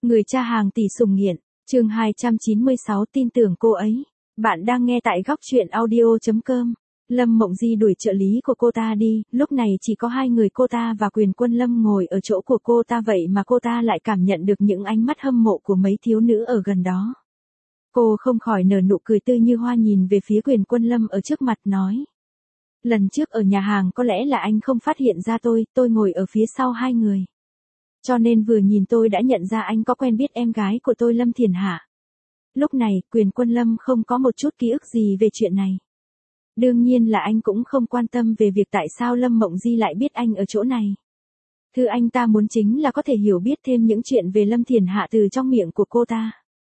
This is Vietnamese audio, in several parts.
Người cha hàng tỷ sủng nghiện, chương 296 tin tưởng cô ấy. Bạn đang nghe tại góc truyện audio.com. Lâm Mộng Di đuổi trợ lý của cô ta đi, lúc này chỉ có hai người cô ta và Quyền Quân Lâm ngồi ở chỗ của cô ta, vậy mà cô ta lại cảm nhận được những ánh mắt hâm mộ của mấy thiếu nữ ở gần đó. Cô không khỏi nở nụ cười tươi như hoa nhìn về phía Quyền Quân Lâm ở trước mặt nói. Lần trước ở nhà hàng có lẽ là anh không phát hiện ra tôi ngồi ở phía sau hai người. Cho nên vừa nhìn tôi đã nhận ra anh có quen biết em gái của tôi Lâm Thiền Hạ. Lúc này, Quyền Quân Lâm không có một chút ký ức gì về chuyện này. Đương nhiên là anh cũng không quan tâm về việc tại sao Lâm Mộng Di lại biết anh ở chỗ này. Thứ anh ta muốn chính là có thể hiểu biết thêm những chuyện về Lâm Thiền Hạ từ trong miệng của cô ta.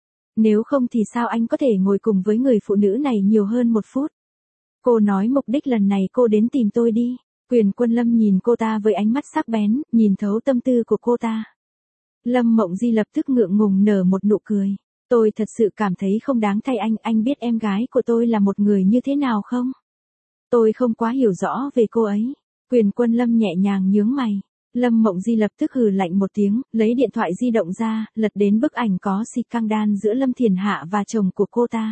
Nếu không thì sao anh có thể ngồi cùng với người phụ nữ này nhiều hơn một phút. Cô nói mục đích lần này cô đến tìm tôi đi. Quyền Quân Lâm nhìn cô ta với ánh mắt sắc bén, nhìn thấu tâm tư của cô ta. Lâm Mộng Di lập tức ngượng ngùng nở một nụ cười. Tôi thật sự cảm thấy không đáng thay anh biết em gái của tôi là một người như thế nào không? Tôi không quá hiểu rõ về cô ấy. Quyền Quân Lâm nhẹ nhàng nhướng mày. Lâm Mộng Di lập tức hừ lạnh một tiếng, lấy điện thoại di động ra, lật đến bức ảnh có scandal giữa Lâm Thiền Hạ và chồng của cô ta.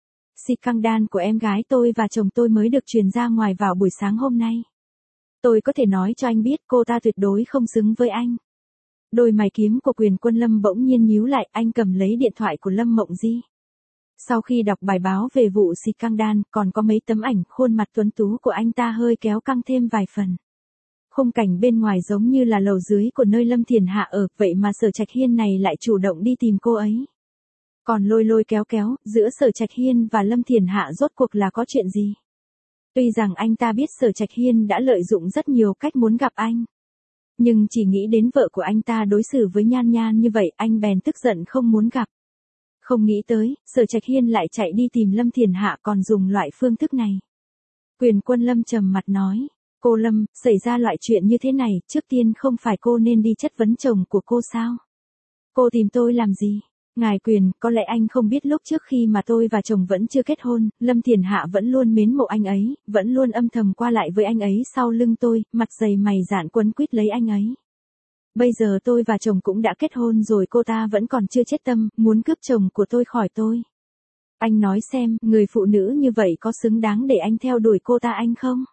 Scandal của em gái tôi và chồng tôi mới được truyền ra ngoài vào buổi sáng hôm nay. Tôi có thể nói cho anh biết cô ta tuyệt đối không xứng với anh. Đôi mày kiếm của Quyền Quân Lâm bỗng nhiên nhíu lại, anh cầm lấy điện thoại của Lâm Mộng Di. Sau khi đọc bài báo về vụ scandal, còn có mấy tấm ảnh khuôn mặt tuấn tú của anh ta hơi kéo căng thêm vài phần. Khung cảnh bên ngoài giống như là lầu dưới của nơi Lâm Thiền Hạ ở, vậy mà Sở Trạch Hiên này lại chủ động đi tìm cô ấy. Còn lôi kéo, giữa Sở Trạch Hiên và Lâm Thiền Hạ rốt cuộc là có chuyện gì? Tuy rằng anh ta biết Sở Trạch Hiên đã lợi dụng rất nhiều cách muốn gặp anh. Nhưng chỉ nghĩ đến vợ của anh ta đối xử với Nhan Nhan như vậy, anh bèn tức giận không muốn gặp. Không nghĩ tới, Sở Trạch Hiên lại chạy đi tìm Lâm Thiền Hạ còn dùng loại phương thức này. Quyền Quân Lâm trầm mặt nói, cô Lâm, xảy ra loại chuyện như thế này, trước tiên không phải cô nên đi chất vấn chồng của cô sao? Cô tìm tôi làm gì? Ngài Quyền, có lẽ anh không biết lúc trước khi mà tôi và chồng vẫn chưa kết hôn, Lâm Thiền Hạ vẫn luôn mến mộ anh ấy, vẫn luôn âm thầm qua lại với anh ấy sau lưng tôi, mặt dày mày dạn quấn quýt lấy anh ấy. Bây giờ tôi và chồng cũng đã kết hôn rồi, cô ta vẫn còn chưa chết tâm, muốn cướp chồng của tôi khỏi tôi. Anh nói xem, người phụ nữ như vậy có xứng đáng để anh theo đuổi cô ta anh không?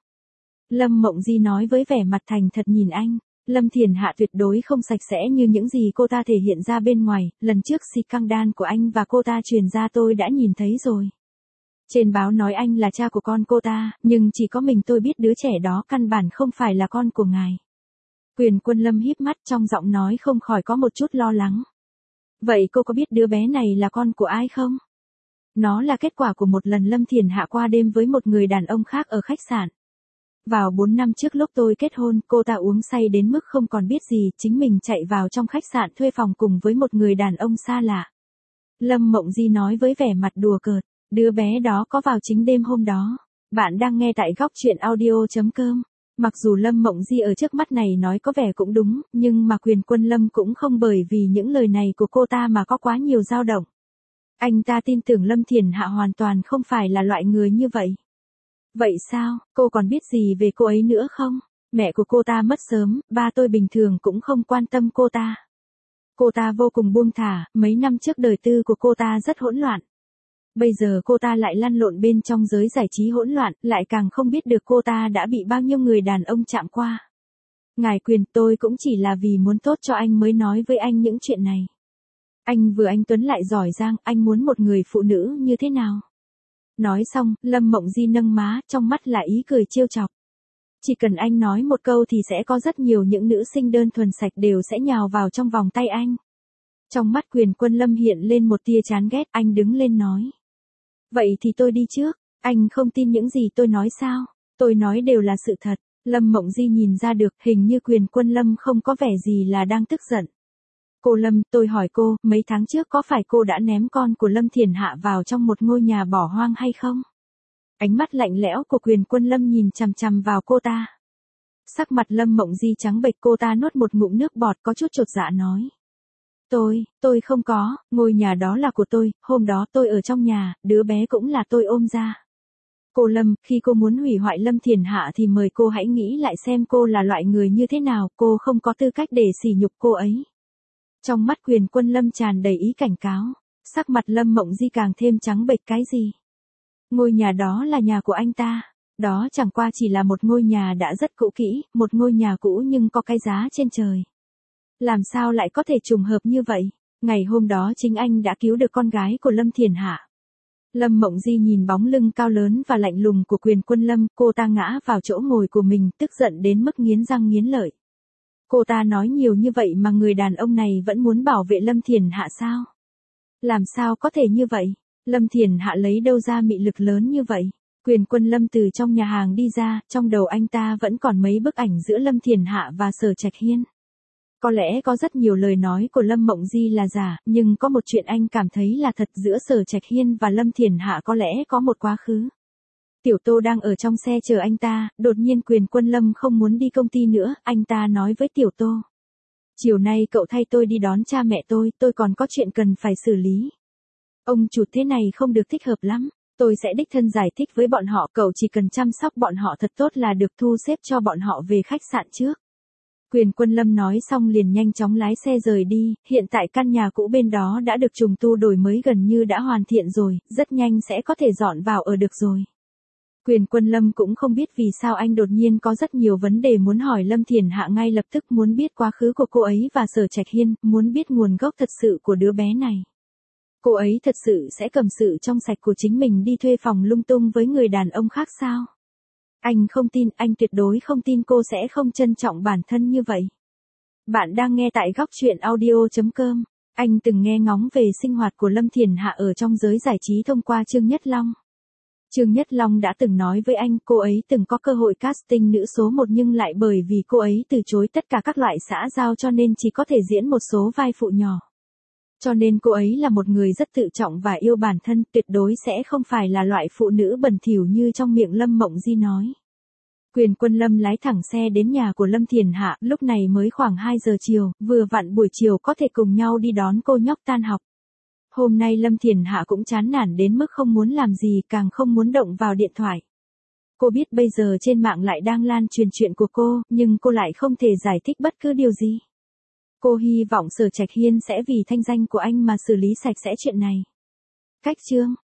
Lâm Mộng Di nói với vẻ mặt thành thật nhìn anh. Lâm Thiền Hạ tuyệt đối không sạch sẽ như những gì cô ta thể hiện ra bên ngoài, lần trước scandal của anh và cô ta truyền ra tôi đã nhìn thấy rồi. Trên báo nói anh là cha của con cô ta, nhưng chỉ có mình tôi biết đứa trẻ đó căn bản không phải là con của ngài. Quyền Quân Lâm híp mắt, trong giọng nói không khỏi có một chút lo lắng. Vậy cô có biết đứa bé này là con của ai không? Nó là kết quả của một lần Lâm Thiền Hạ qua đêm với một người đàn ông khác ở khách sạn. Vào 4 năm trước lúc tôi kết hôn, cô ta uống say đến mức không còn biết gì, chính mình chạy vào trong khách sạn thuê phòng cùng với một người đàn ông xa lạ. Lâm Mộng Di nói với vẻ mặt đùa cợt, đứa bé đó có vào chính đêm hôm đó. Bạn đang nghe tại góc truyện audio.com. Mặc dù Lâm Mộng Di ở trước mắt này nói có vẻ cũng đúng, nhưng mà Quyền Quân Lâm cũng không bởi vì những lời này của cô ta mà có quá nhiều dao động. Anh ta tin tưởng Lâm Thiền Hạ hoàn toàn không phải là loại người như vậy. Vậy sao, cô còn biết gì về cô ấy nữa không? Mẹ của cô ta mất sớm, ba tôi bình thường cũng không quan tâm cô ta. Cô ta vô cùng buông thả, mấy năm trước đời tư của cô ta rất hỗn loạn. Bây giờ cô ta lại lăn lộn bên trong giới giải trí hỗn loạn, lại càng không biết được cô ta đã bị bao nhiêu người đàn ông chạm qua. Ngài Quyền, tôi cũng chỉ là vì muốn tốt cho anh mới nói với anh những chuyện này. Anh vừa anh Tuấn lại giỏi giang, anh muốn một người phụ nữ như thế nào? Nói xong, Lâm Mộng Di nâng má, trong mắt là ý cười trêu chọc. Chỉ cần anh nói một câu thì sẽ có rất nhiều những nữ sinh đơn thuần sạch đều sẽ nhào vào trong vòng tay anh. Trong mắt Quyền Quân Lâm hiện lên một tia chán ghét, anh đứng lên nói. Vậy thì tôi đi trước, anh không tin những gì tôi nói sao? Tôi nói đều là sự thật. Lâm Mộng Di nhìn ra được, hình như Quyền Quân Lâm không có vẻ gì là đang tức giận. Cô Lâm, tôi hỏi cô, mấy tháng trước có phải cô đã ném con của Lâm Thiền Hạ vào trong một ngôi nhà bỏ hoang hay không? Ánh mắt lạnh lẽo của Quyền Quân Lâm nhìn chằm chằm vào cô ta. Sắc mặt Lâm Mộng Di trắng bệch, cô ta nuốt một ngụm nước bọt có chút chột dạ nói. Tôi không có, ngôi nhà đó là của tôi, hôm đó tôi ở trong nhà, đứa bé cũng là tôi ôm ra. Cô Lâm, khi cô muốn hủy hoại Lâm Thiền Hạ thì mời cô hãy nghĩ lại xem cô là loại người như thế nào, cô không có tư cách để sỉ nhục cô ấy. Trong mắt Quyền Quân Lâm tràn đầy ý cảnh cáo, sắc mặt Lâm Mộng Di càng thêm trắng bệch. Cái gì? Ngôi nhà đó là nhà của anh ta. Đó chẳng qua chỉ là một ngôi nhà đã rất cũ kỹ, một ngôi nhà cũ nhưng có cái giá trên trời. Làm sao lại có thể trùng hợp như vậy? Ngày hôm đó chính anh đã cứu được con gái của Lâm Thiền Hạ. Lâm Mộng Di nhìn bóng lưng cao lớn và lạnh lùng của Quyền Quân Lâm, cô ta ngã vào chỗ ngồi của mình, tức giận đến mức nghiến răng nghiến lợi. Cô ta nói nhiều như vậy mà người đàn ông này vẫn muốn bảo vệ Lâm Thiền Hạ sao? Làm sao có thể như vậy? Lâm Thiền Hạ lấy đâu ra mị lực lớn như vậy? Quyền Quân Lâm từ trong nhà hàng đi ra, trong đầu anh ta vẫn còn mấy bức ảnh giữa Lâm Thiền Hạ và Sở Trạch Hiên. Có lẽ có rất nhiều lời nói của Lâm Mộng Di là giả, nhưng có một chuyện anh cảm thấy là thật, giữa Sở Trạch Hiên và Lâm Thiền Hạ có lẽ có một quá khứ. Tiểu Tô đang ở trong xe chờ anh ta, đột nhiên Quyền Quân Lâm không muốn đi công ty nữa, anh ta nói với Tiểu Tô. Chiều nay cậu thay tôi đi đón cha mẹ tôi còn có chuyện cần phải xử lý. Ông chủ thế này không được thích hợp lắm, tôi sẽ đích thân giải thích với bọn họ, cậu chỉ cần chăm sóc bọn họ thật tốt là được, thu xếp cho bọn họ về khách sạn trước. Quyền Quân Lâm nói xong liền nhanh chóng lái xe rời đi, hiện tại căn nhà cũ bên đó đã được trùng tu đổi mới, gần như đã hoàn thiện rồi, rất nhanh sẽ có thể dọn vào ở được rồi. Quyền Quân Lâm cũng không biết vì sao anh đột nhiên có rất nhiều vấn đề muốn hỏi Lâm Thiền Hạ, ngay lập tức muốn biết quá khứ của cô ấy và Sở Trạch Hiên, muốn biết nguồn gốc thật sự của đứa bé này. Cô ấy thật sự sẽ cầm sự trong sạch của chính mình đi thuê phòng lung tung với người đàn ông khác sao? Anh không tin, anh tuyệt đối không tin cô sẽ không trân trọng bản thân như vậy. Bạn đang nghe tại Góc Chuyện Audio.com. Anh từng nghe ngóng về sinh hoạt của Lâm Thiền Hạ ở trong giới giải trí thông qua Trương Nhất Long. Trương Nhất Long đã từng nói với anh cô ấy từng có cơ hội casting nữ số 1 nhưng lại bởi vì cô ấy từ chối tất cả các loại xã giao cho nên chỉ có thể diễn một số vai phụ nhỏ. Cho nên cô ấy là một người rất tự trọng và yêu bản thân, tuyệt đối sẽ không phải là loại phụ nữ bẩn thỉu như trong miệng Lâm Mộng Di nói. Quyền Quân Lâm lái thẳng xe đến nhà của Lâm Thiền Hạ, lúc này mới khoảng 2 giờ chiều, vừa vặn buổi chiều có thể cùng nhau đi đón cô nhóc tan học. Hôm nay Lâm Thiền Hạ cũng chán nản đến mức không muốn làm gì, càng không muốn động vào điện thoại. Cô biết bây giờ trên mạng lại đang lan truyền chuyện của cô, nhưng cô lại không thể giải thích bất cứ điều gì. Cô hy vọng Sở Trạch Hiên sẽ vì thanh danh của anh mà xử lý sạch sẽ chuyện này. Cách chương